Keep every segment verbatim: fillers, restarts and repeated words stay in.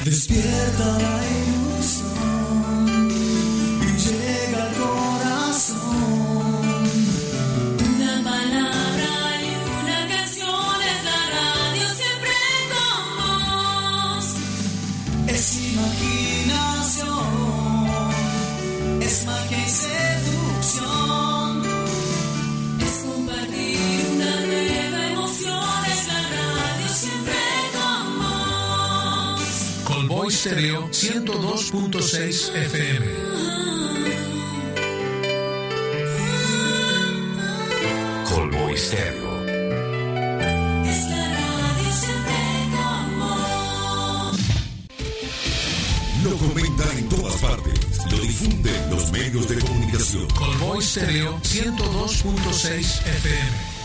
Despierta la ilusión y llega al corazón. Una palabra y una canción es la radio siempre con vos. Es imaginación, es magia y seducción. Es compartir una nueva emoción, es la radio siempre con vos. Colboy Stereo ciento dos punto seis F M. Colboy Stereo. Es la radio siempre con vos. Lo comentan en todas partes. Lo difunden los medios de comunicación. Colboy Stereo ciento dos punto seis F M.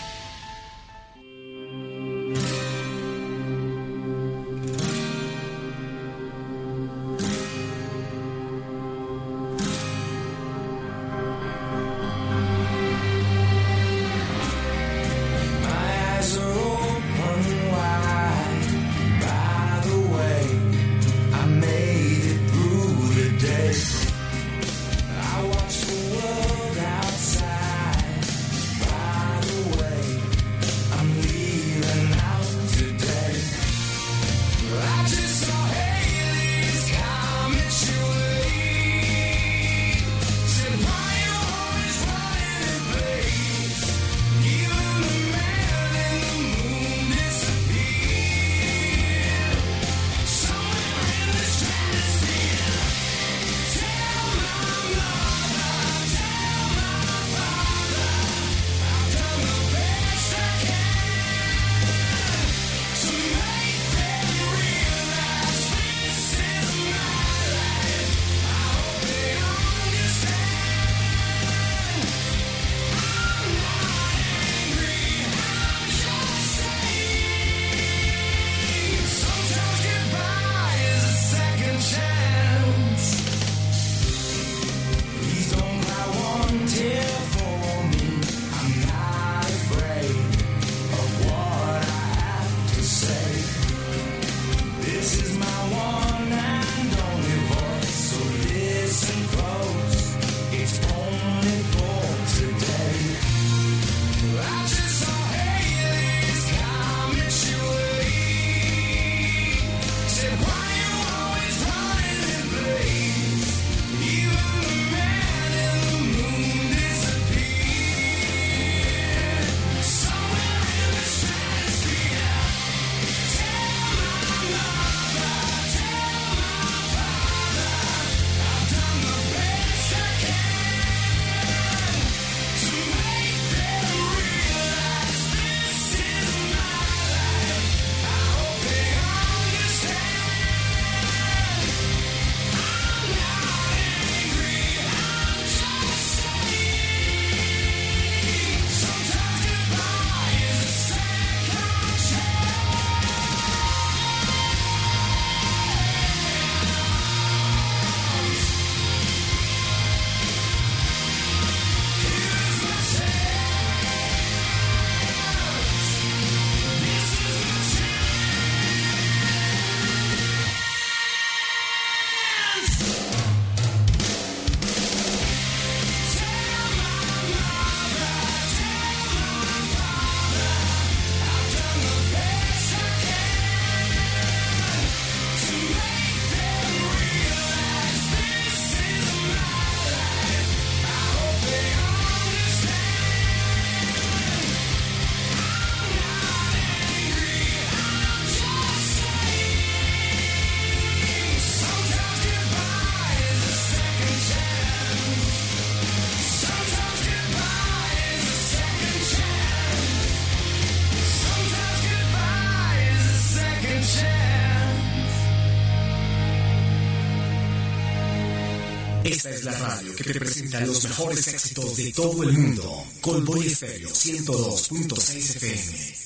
Esta es la radio que te presenta los mejores éxitos de todo el mundo. Colboy Stereo ciento dos punto seis F M.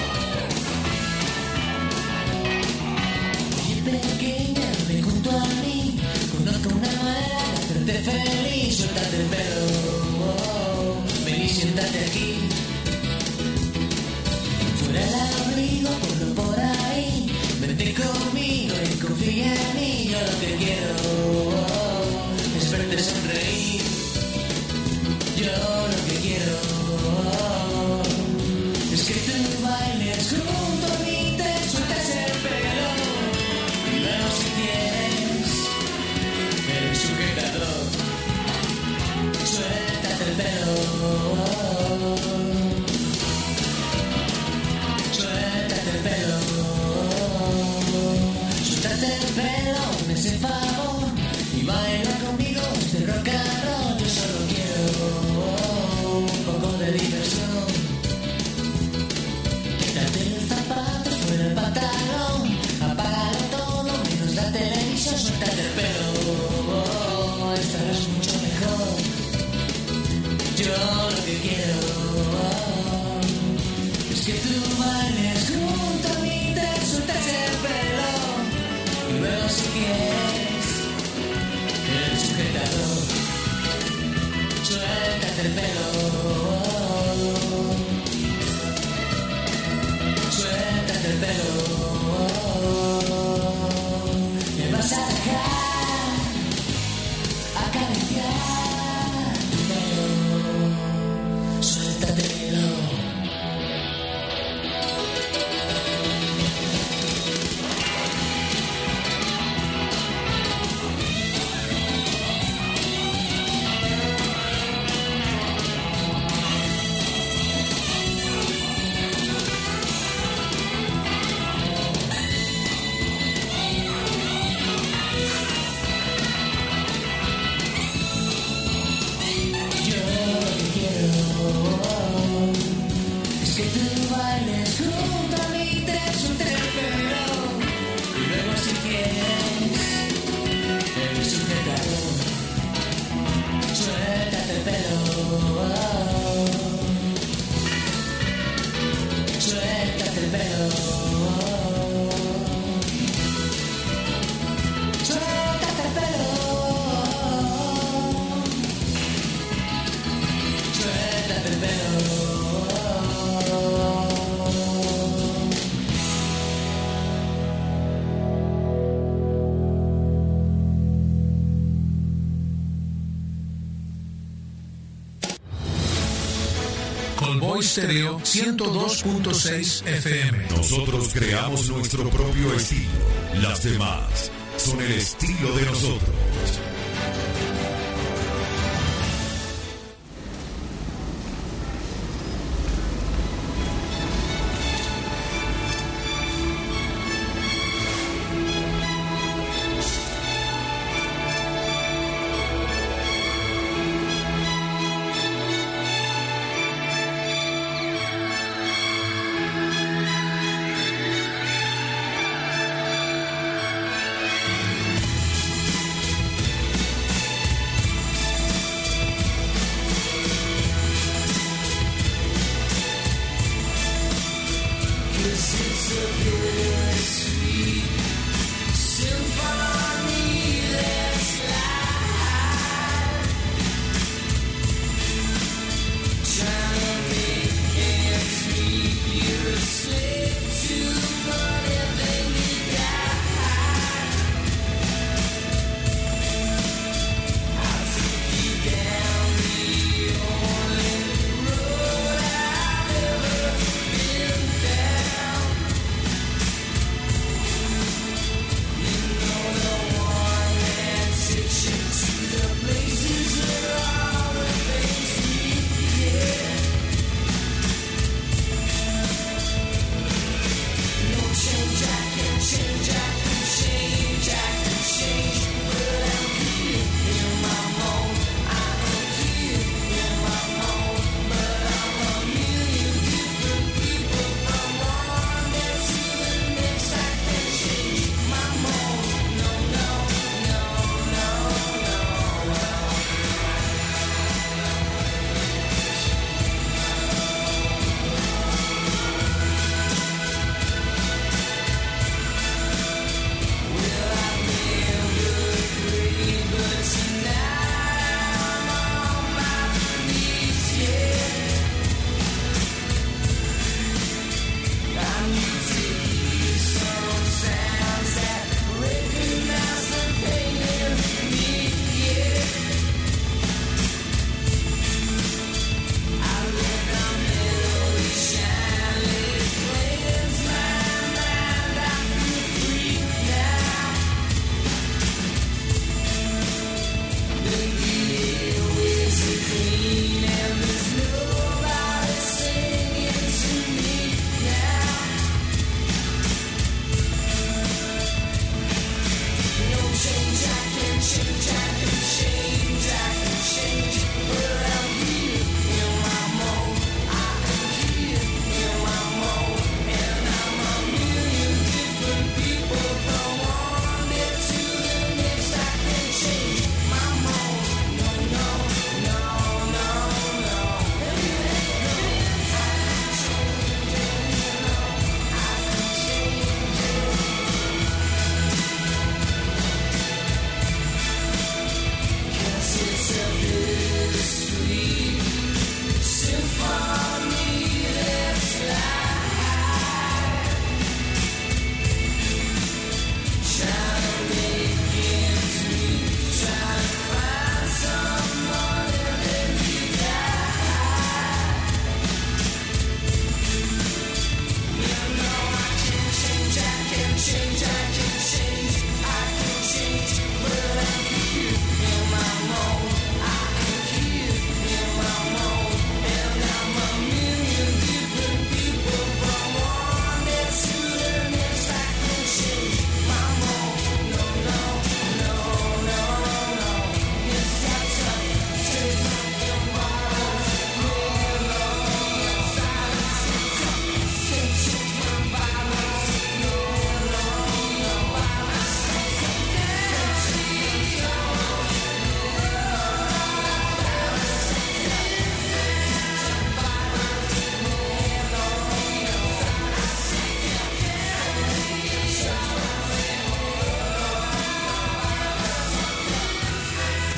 Pequeña, me junto a mí. feliz, suéltate el pelo. Oh, ven y siéntate aquí. Fuera el abrigo, ponlo por ahí. Vente conmigo y confía en mí. Yo lo que quiero oh, es verte sonreír. Yo lo que quiero oh, es que tú bailes junto a mí, te sueltas el pelo. Y luego si quieres el sujetador, suéltate el pelo. Suéltate el pelo. Suéltate el pelo, me hace favor y baila conmigo este rock and roll. Yo solo quiero un poco de diversión. Quítate el zapato, fuera el pantalón. Apágalo todo, menos la televisión. Suéltate el pelo, oh, estarás mucho mejor. Yo lo que quiero oh, es que tú bailes junto a mí, te sueltas el pelo. Y luego si quieres el sujetador, suéltate el pelo. Suéltate el pelo. Me vas a dejar acariciar tu pelo. Suéltatelo. Stereo ciento dos punto seis F M. Nosotros creamos nuestro propio estilo. Las demás son el estilo de nosotros.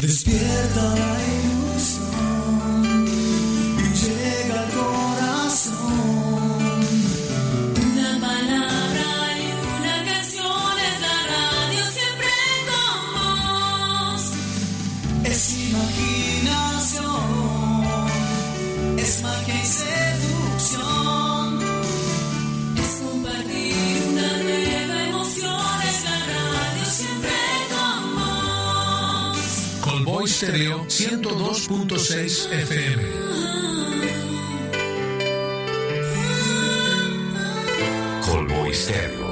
Despierta la ilusión y llega al corazón. Una palabra y una canción es la radio siempre con vos. Es imaginación, es magia y seducción. Es compartir una nueva emoción, es la radio siempre con vos. Colboy Stereo ciento dos punto seis F M. Colboy Stereo.